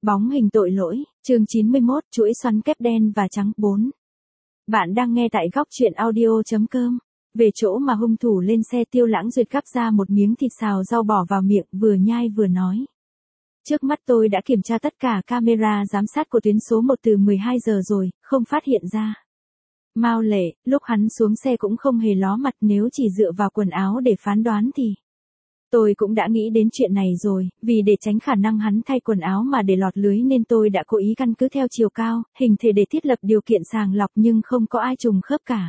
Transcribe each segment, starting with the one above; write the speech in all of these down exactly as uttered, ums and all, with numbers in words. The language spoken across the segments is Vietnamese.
Bóng hình tội lỗi, chương chín mươi mốt, chuỗi xoắn kép đen và trắng bốn. Bạn đang nghe tại góc truyện audio chấm com. Về chỗ mà hung thủ lên xe, Tiêu Lãng Duyệt gắp ra một miếng thịt xào rau bỏ vào miệng, vừa nhai vừa nói. Trước mắt tôi đã kiểm tra tất cả camera giám sát của tuyến số một từ mười hai giờ rồi, không phát hiện ra. Mao Lệ, lúc hắn xuống xe cũng không hề ló mặt, nếu chỉ dựa vào quần áo để phán đoán thì... Tôi cũng đã nghĩ đến chuyện này rồi, vì để tránh khả năng hắn thay quần áo mà để lọt lưới nên tôi đã cố ý căn cứ theo chiều cao, hình thể để thiết lập điều kiện sàng lọc, nhưng không có ai trùng khớp cả.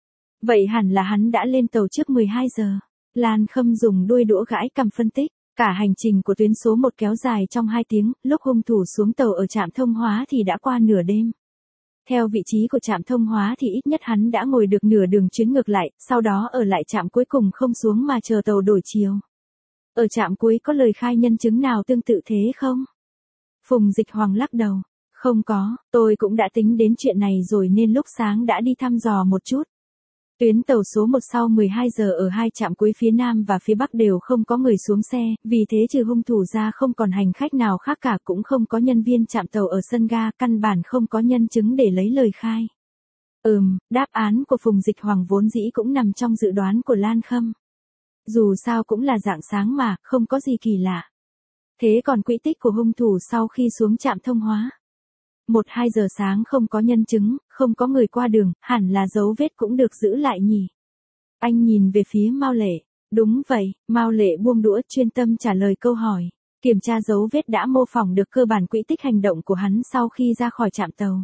Vậy hẳn là hắn đã lên tàu trước mười hai giờ. Lan Khâm dùng đuôi đũa gãi cằm phân tích, cả hành trình của tuyến số một kéo dài trong hai tiếng, lúc hung thủ xuống tàu ở trạm Thông Hóa thì đã qua nửa đêm. Theo vị trí của trạm Thông Hóa thì ít nhất hắn đã ngồi được nửa đường chuyến ngược lại, sau đó ở lại trạm cuối cùng không xuống mà chờ tàu đổi chiều. Ở trạm cuối có lời khai nhân chứng nào tương tự thế không? Phùng Dịch Hoàng lắc đầu. Không có, tôi cũng đã tính đến chuyện này rồi nên lúc sáng đã đi thăm dò một chút. Tuyến tàu số một sau mười hai giờ ở hai trạm cuối phía Nam và phía Bắc đều không có người xuống xe, vì thế trừ hung thủ ra không còn hành khách nào khác cả, cũng không có nhân viên trạm tàu ở sân ga, căn bản không có nhân chứng để lấy lời khai. Ừm, đáp án của Phùng Dịch Hoàng vốn dĩ cũng nằm trong dự đoán của Lan Khâm. Dù sao cũng là rạng sáng mà, không có gì kỳ lạ. Thế còn quỹ tích của hung thủ sau khi xuống trạm Thông Hóa? Một hai giờ sáng không có nhân chứng, không có người qua đường, hẳn là dấu vết cũng được giữ lại nhỉ? Anh nhìn về phía Mao Lệ. Đúng vậy, Mao Lệ buông đũa chuyên tâm trả lời câu hỏi. Kiểm tra dấu vết đã mô phỏng được cơ bản quỹ tích hành động của hắn sau khi ra khỏi trạm tàu.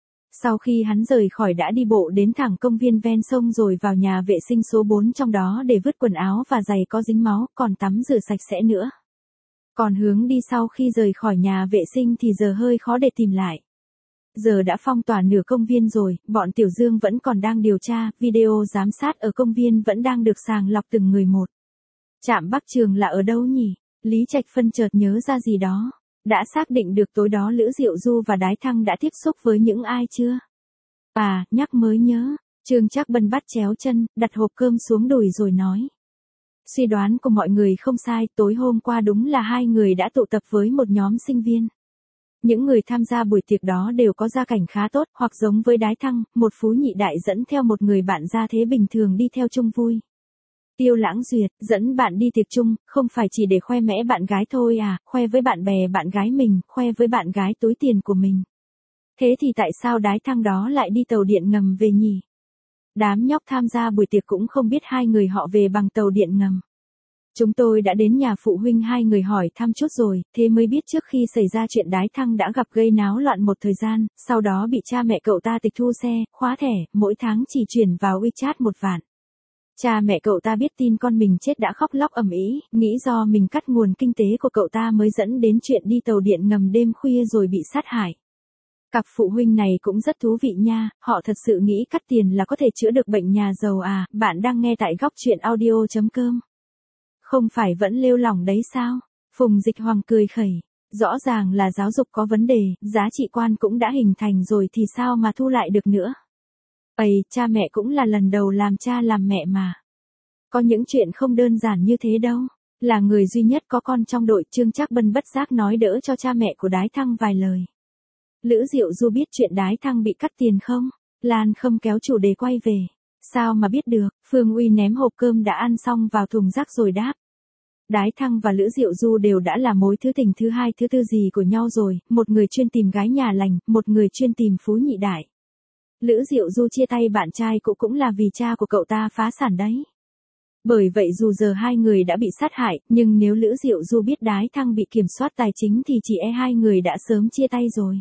Sau khi hắn rời khỏi đã đi bộ đến thẳng công viên ven sông rồi vào nhà vệ sinh số bốn trong đó để vứt quần áo và giày có dính máu, còn tắm rửa sạch sẽ nữa. Còn hướng đi sau khi rời khỏi nhà vệ sinh thì giờ hơi khó để tìm lại. Giờ đã phong tỏa nửa công viên rồi, bọn Tiểu Dương vẫn còn đang điều tra, video giám sát ở công viên vẫn đang được sàng lọc từng người một. Trạm Bắc Trường là ở đâu nhỉ? Lý Trạch Phân chợt nhớ ra gì đó. Đã xác định được tối đó Lữ Diệu Du và Đái Thăng đã tiếp xúc với những ai chưa? À, nhắc mới nhớ. Trương Trác Bân bắt chéo chân, đặt hộp cơm xuống đùi rồi nói. Suy đoán của mọi người không sai, tối hôm qua đúng là hai người đã tụ tập với một nhóm sinh viên. Những người tham gia buổi tiệc đó đều có gia cảnh khá tốt, hoặc giống với Đái Thăng, một phú nhị đại dẫn theo một người bạn gia thế bình thường đi theo chung vui. Tiêu Lãng Duyệt, dẫn bạn đi tiệc chung, không phải chỉ để khoe mẽ bạn gái thôi à, khoe với bạn bè bạn gái mình, khoe với bạn gái túi tiền của mình. Thế thì tại sao Đái Thăng đó lại đi tàu điện ngầm về nhỉ? Đám nhóc tham gia buổi tiệc cũng không biết hai người họ về bằng tàu điện ngầm. Chúng tôi đã đến nhà phụ huynh hai người hỏi thăm chút rồi, thế mới biết trước khi xảy ra chuyện Đái Thăng đã gặp gây náo loạn một thời gian, sau đó bị cha mẹ cậu ta tịch thu xe, khóa thẻ, mỗi tháng chỉ chuyển vào WeChat một vạn. Cha mẹ cậu ta biết tin con mình chết đã khóc lóc ầm ĩ, nghĩ do mình cắt nguồn kinh tế của cậu ta mới dẫn đến chuyện đi tàu điện ngầm đêm khuya rồi bị sát hại. Cặp phụ huynh này cũng rất thú vị nha, họ thật sự nghĩ cắt tiền là có thể chữa được bệnh nhà giàu à? Bạn đang nghe tại góc truyện audio chấm com. Không phải vẫn lêu lỏng đấy sao? Phùng Dịch Hoàng cười khẩy. Rõ ràng là giáo dục có vấn đề, giá trị quan cũng đã hình thành rồi thì sao mà thu lại được nữa? Ây, cha mẹ cũng là lần đầu làm cha làm mẹ mà. Có những chuyện không đơn giản như thế đâu. Là người duy nhất có con trong đội, Trương Trác Bân bất giác nói đỡ cho cha mẹ của Đái Thăng vài lời. Lữ Diệu Du biết chuyện Đái Thăng bị cắt tiền không? Lan Khâm kéo chủ đề quay về. Sao mà biết được? Phương Uy ném hộp cơm đã ăn xong vào thùng rác rồi đáp. Đái Thăng và Lữ Diệu Du đều đã là mối thứ tình thứ hai thứ tư gì của nhau rồi, một người chuyên tìm gái nhà lành, một người chuyên tìm phú nhị đại. Lữ Diệu Du chia tay bạn trai cũ cũng là vì cha của cậu ta phá sản đấy. Bởi vậy dù giờ hai người đã bị sát hại, nhưng nếu Lữ Diệu Du biết Đái Thăng bị kiểm soát tài chính thì chỉ e hai người đã sớm chia tay rồi.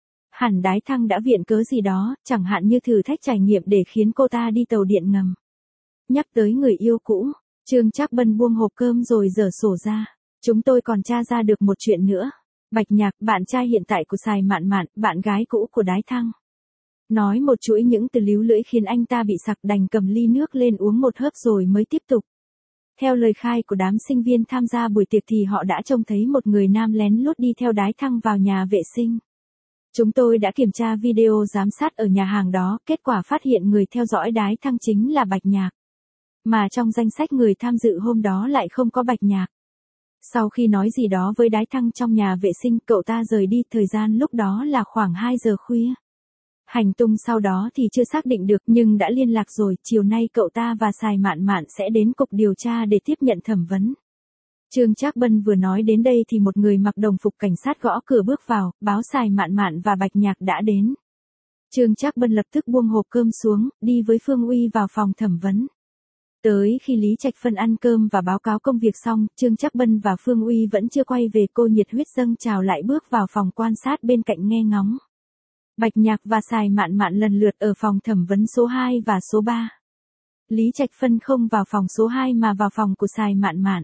Hẳn Đái Thăng đã viện cớ gì đó, chẳng hạn như thử thách trải nghiệm để khiến cô ta đi tàu điện ngầm. Nhắc tới người yêu cũ, Trương Trác Bân buông hộp cơm rồi giở sổ ra. Chúng tôi còn tra ra được một chuyện nữa. Bạch Nhạc, bạn trai hiện tại của Sài Mạn Mạn, bạn gái cũ của Đái Thăng. Nói một chuỗi những từ líu lưỡi khiến anh ta bị sặc, đành cầm ly nước lên uống một hớp rồi mới tiếp tục. Theo lời khai của đám sinh viên tham gia buổi tiệc thì họ đã trông thấy một người nam lén lút đi theo Đái Thăng vào nhà vệ sinh. Chúng tôi đã kiểm tra video giám sát ở nhà hàng đó, kết quả phát hiện người theo dõi Đái Thăng chính là Bạch Nhạc. Mà trong danh sách người tham dự hôm đó lại không có Bạch Nhạc. Sau khi nói gì đó với Đái Thăng trong nhà vệ sinh, cậu ta rời đi, thời gian lúc đó là khoảng hai giờ khuya. Hành tung sau đó thì chưa xác định được nhưng đã liên lạc rồi, chiều nay cậu ta và Sài Mạn Mạn sẽ đến cục điều tra để tiếp nhận thẩm vấn. Trương Trác Bân vừa nói đến đây thì một người mặc đồng phục cảnh sát gõ cửa bước vào, báo Sài Mạn Mạn và Bạch Nhạc đã đến. Trương Trác Bân lập tức buông hộp cơm xuống, đi với Phương Uy vào phòng thẩm vấn. Tới khi Lý Trạch Phân ăn cơm và báo cáo công việc xong, Trương Trác Bân và Phương Uy vẫn chưa quay về, cô nhiệt huyết dâng trào lại bước vào phòng quan sát bên cạnh nghe ngóng. Bạch Nhạc và Sài Mạn Mạn lần lượt ở phòng thẩm vấn số hai và số ba. Lý Trạch Phân không vào phòng số hai mà vào phòng của Sài Mạn Mạn.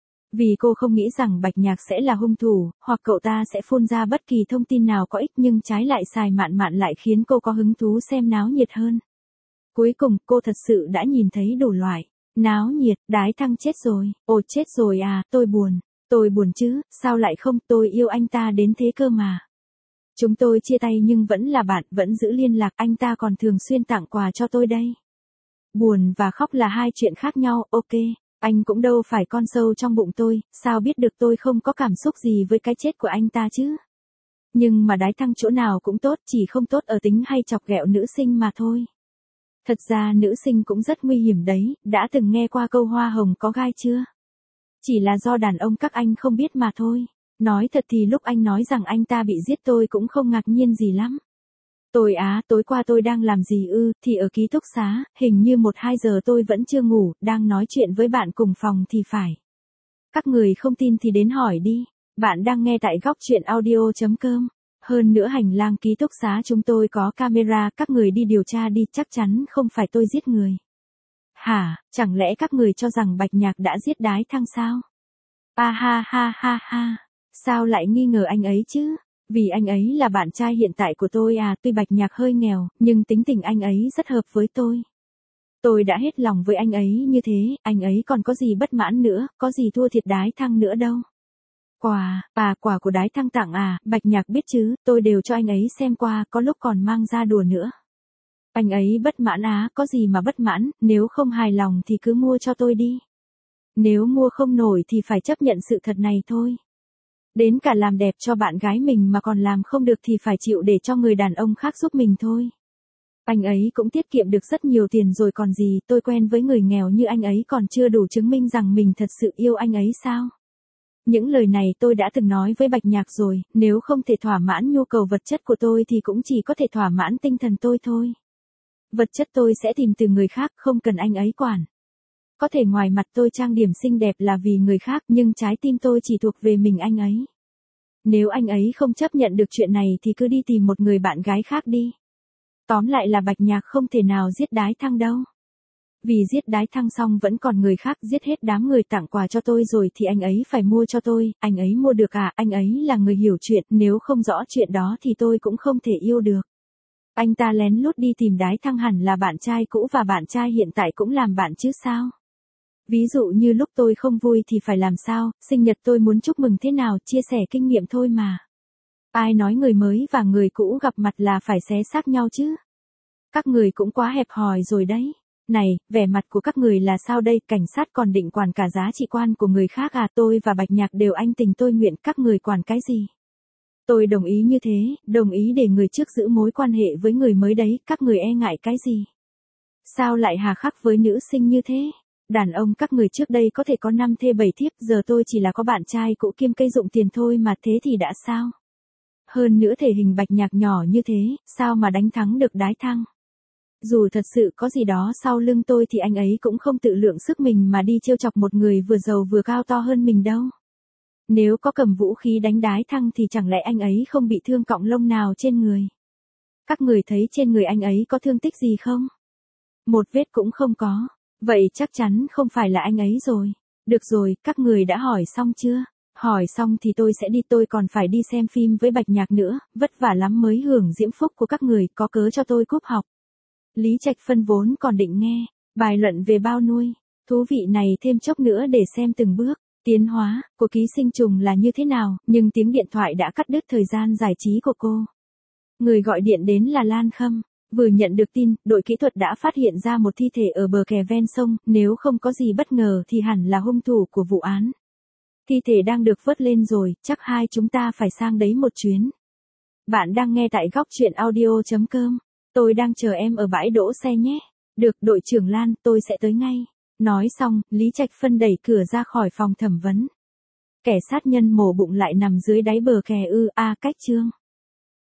Vì cô không nghĩ rằng Bạch Nhạc sẽ là hung thủ, hoặc cậu ta sẽ phun ra bất kỳ thông tin nào có ích, nhưng trái lại Sài Mạn Mạn lại khiến cô có hứng thú xem náo nhiệt hơn. Cuối cùng, cô thật sự đã nhìn thấy đủ loại. Náo nhiệt, Đái Thăng chết rồi, ồ chết rồi à, tôi buồn, tôi buồn chứ, sao lại không, tôi yêu anh ta đến thế cơ mà. Chúng tôi chia tay nhưng vẫn là bạn, vẫn giữ liên lạc, anh ta còn thường xuyên tặng quà cho tôi đây. Buồn và khóc là hai chuyện khác nhau, ok, anh cũng đâu phải con sâu trong bụng tôi, sao biết được tôi không có cảm xúc gì với cái chết của anh ta chứ. Nhưng mà Đái Thăng chỗ nào cũng tốt, chỉ không tốt ở tính hay chọc ghẹo nữ sinh mà thôi. Thật ra nữ sinh cũng rất nguy hiểm đấy, đã từng nghe qua câu hoa hồng có gai chưa? Chỉ là do đàn ông các anh không biết mà thôi. Nói thật thì lúc anh nói rằng anh ta bị giết tôi cũng không ngạc nhiên gì lắm. Tôi á, tối qua tôi đang làm gì ư, thì ở ký túc xá, hình như một hai giờ tôi vẫn chưa ngủ, đang nói chuyện với bạn cùng phòng thì phải. Các người không tin thì đến hỏi đi, bạn đang nghe tại góc truyện audio chấm com. Hơn nữa hành lang ký túc xá chúng tôi có camera, các người đi điều tra đi, chắc chắn không phải tôi giết người. Hả, chẳng lẽ các người cho rằng Bạch Nhạc đã giết Đái Thăng sao? À ha ha ha ha, sao lại nghi ngờ anh ấy chứ? Vì anh ấy là bạn trai hiện tại của tôi à, tuy Bạch Nhạc hơi nghèo, nhưng tính tình anh ấy rất hợp với tôi. Tôi đã hết lòng với anh ấy như thế, anh ấy còn có gì bất mãn nữa, có gì thua thiệt Đái Thăng nữa đâu. Quà, à quà của Đái Thăng tặng à, Bạch Nhạc biết chứ, tôi đều cho anh ấy xem qua, có lúc còn mang ra đùa nữa. Anh ấy bất mãn á, có gì mà bất mãn, nếu không hài lòng thì cứ mua cho tôi đi. Nếu mua không nổi thì phải chấp nhận sự thật này thôi. Đến cả làm đẹp cho bạn gái mình mà còn làm không được thì phải chịu để cho người đàn ông khác giúp mình thôi. Anh ấy cũng tiết kiệm được rất nhiều tiền rồi còn gì, tôi quen với người nghèo như anh ấy còn chưa đủ chứng minh rằng mình thật sự yêu anh ấy sao? Những lời này tôi đã từng nói với Bạch Nhạc rồi, nếu không thể thỏa mãn nhu cầu vật chất của tôi thì cũng chỉ có thể thỏa mãn tinh thần tôi thôi. Vật chất tôi sẽ tìm từ người khác, không cần anh ấy quản. Có thể ngoài mặt tôi trang điểm xinh đẹp là vì người khác, nhưng trái tim tôi chỉ thuộc về mình anh ấy. Nếu anh ấy không chấp nhận được chuyện này thì cứ đi tìm một người bạn gái khác đi. Tóm lại là Bạch Nhạc không thể nào giết Đái Thăng đâu. Vì giết Đái Thăng xong vẫn còn người khác, giết hết đám người tặng quà cho tôi rồi thì anh ấy phải mua cho tôi, anh ấy mua được à, anh ấy là người hiểu chuyện, nếu không rõ chuyện đó thì tôi cũng không thể yêu được. Anh ta lén lút đi tìm Đái Thăng hẳn là bạn trai cũ và bạn trai hiện tại cũng làm bạn chứ sao? Ví dụ như lúc tôi không vui thì phải làm sao, sinh nhật tôi muốn chúc mừng thế nào, chia sẻ kinh nghiệm thôi mà. Ai nói người mới và người cũ gặp mặt là phải xé xác nhau chứ? Các người cũng quá hẹp hòi rồi đấy. Này, vẻ mặt của các người là sao đây, cảnh sát còn định quản cả giá trị quan của người khác à, tôi và Bạch Nhạc đều anh tình tôi nguyện, các người quản cái gì? Tôi đồng ý như thế, đồng ý để người trước giữ mối quan hệ với người mới đấy, các người e ngại cái gì? Sao lại hà khắc với nữ sinh như thế? Đàn ông các người trước đây có thể có năm thê bảy thiếp, giờ tôi chỉ là có bạn trai cũ kiêm cây dụng tiền thôi mà, thế thì đã sao? Hơn nữa thể hình Bạch Nhạc nhỏ như thế, sao mà đánh thắng được Đái Thăng? Dù thật sự có gì đó sau lưng tôi thì anh ấy cũng không tự lượng sức mình mà đi trêu chọc một người vừa giàu vừa cao to hơn mình đâu. Nếu có cầm vũ khí đánh Đái Thăng thì chẳng lẽ anh ấy không bị thương cọng lông nào trên người? Các người thấy trên người anh ấy có thương tích gì không? Một vết cũng không có. Vậy chắc chắn không phải là anh ấy rồi. Được rồi, các người đã hỏi xong chưa? Hỏi xong thì tôi sẽ đi, tôi còn phải đi xem phim với Bạch Nhạc nữa, vất vả lắm mới hưởng diễm phúc của các người, có cớ cho tôi cúp học. Lý Trạch Phân vốn còn định nghe bài luận về bao nuôi, thú vị này thêm chốc nữa để xem từng bước tiến hóa của ký sinh trùng là như thế nào, nhưng tiếng điện thoại đã cắt đứt thời gian giải trí của cô. Người gọi điện đến là Lan Khâm. Vừa nhận được tin, đội kỹ thuật đã phát hiện ra một thi thể ở bờ kè ven sông, nếu không có gì bất ngờ thì hẳn là hung thủ của vụ án. Thi thể đang được vớt lên rồi, chắc hai chúng ta phải sang đấy một chuyến. Bạn đang nghe tại góc chuyện audio chấm com. Tôi đang chờ em ở bãi đỗ xe nhé. Được, đội trưởng Lan, tôi sẽ tới ngay. Nói xong, Lý Trạch Phân đẩy cửa ra khỏi phòng thẩm vấn. Kẻ sát nhân mổ bụng lại nằm dưới đáy bờ kè ư, a cách chương.